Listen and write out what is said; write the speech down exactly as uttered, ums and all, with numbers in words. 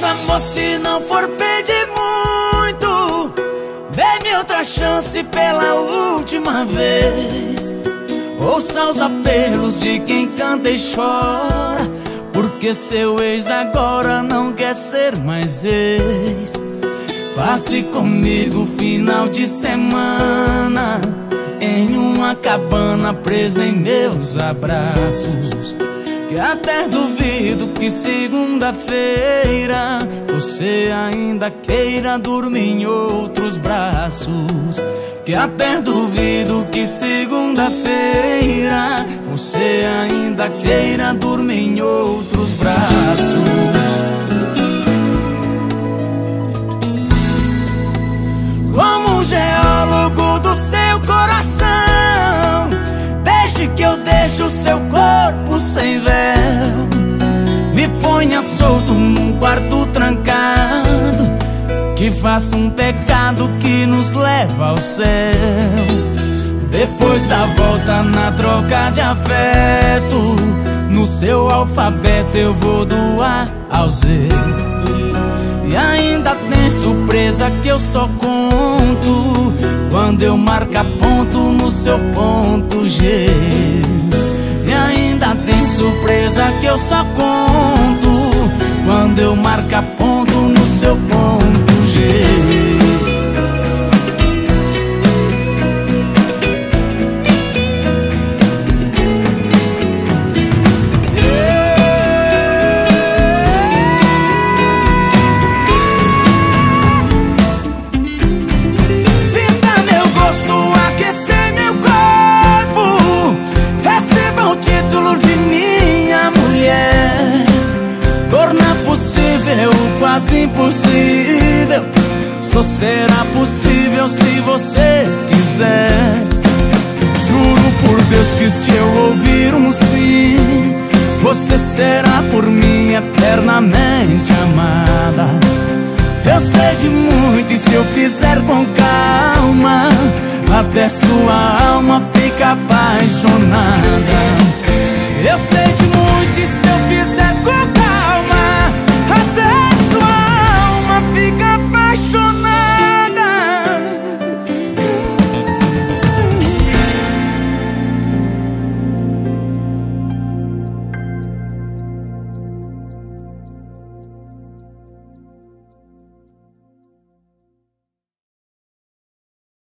Mas amor, se não for pedir muito, dê-me outra chance pela última vez. Ouça os apelos de quem canta e chora, porque seu ex agora não quer ser mais ex. Passe comigo final de semana em uma cabana presa em meus abraços, que até duvido que segunda-feira você ainda queira dormir em outros braços. Que até duvido que segunda-feira você ainda queira dormir em outros braços. Como um geólogo do seu coração, deixe que eu deixe o seu corpo sem véu. Me ponha solto num quarto trancado, que faça um pecado que nos leva ao céu. Depois da volta na troca de afeto, no seu alfabeto eu vou do A ao Z. E ainda tem surpresa que eu só conto quando eu marcar ponto no seu ponto G. E ainda tem surpresa que eu só conto quando eu marcar ponto no seu ponto G. Quase impossível, só será possível se você quiser. Juro por Deus que se eu ouvir um sim, você será por mim eternamente amada. Eu sei de muito e se eu fizer com calma, até sua alma fica apaixonada. Eu sei de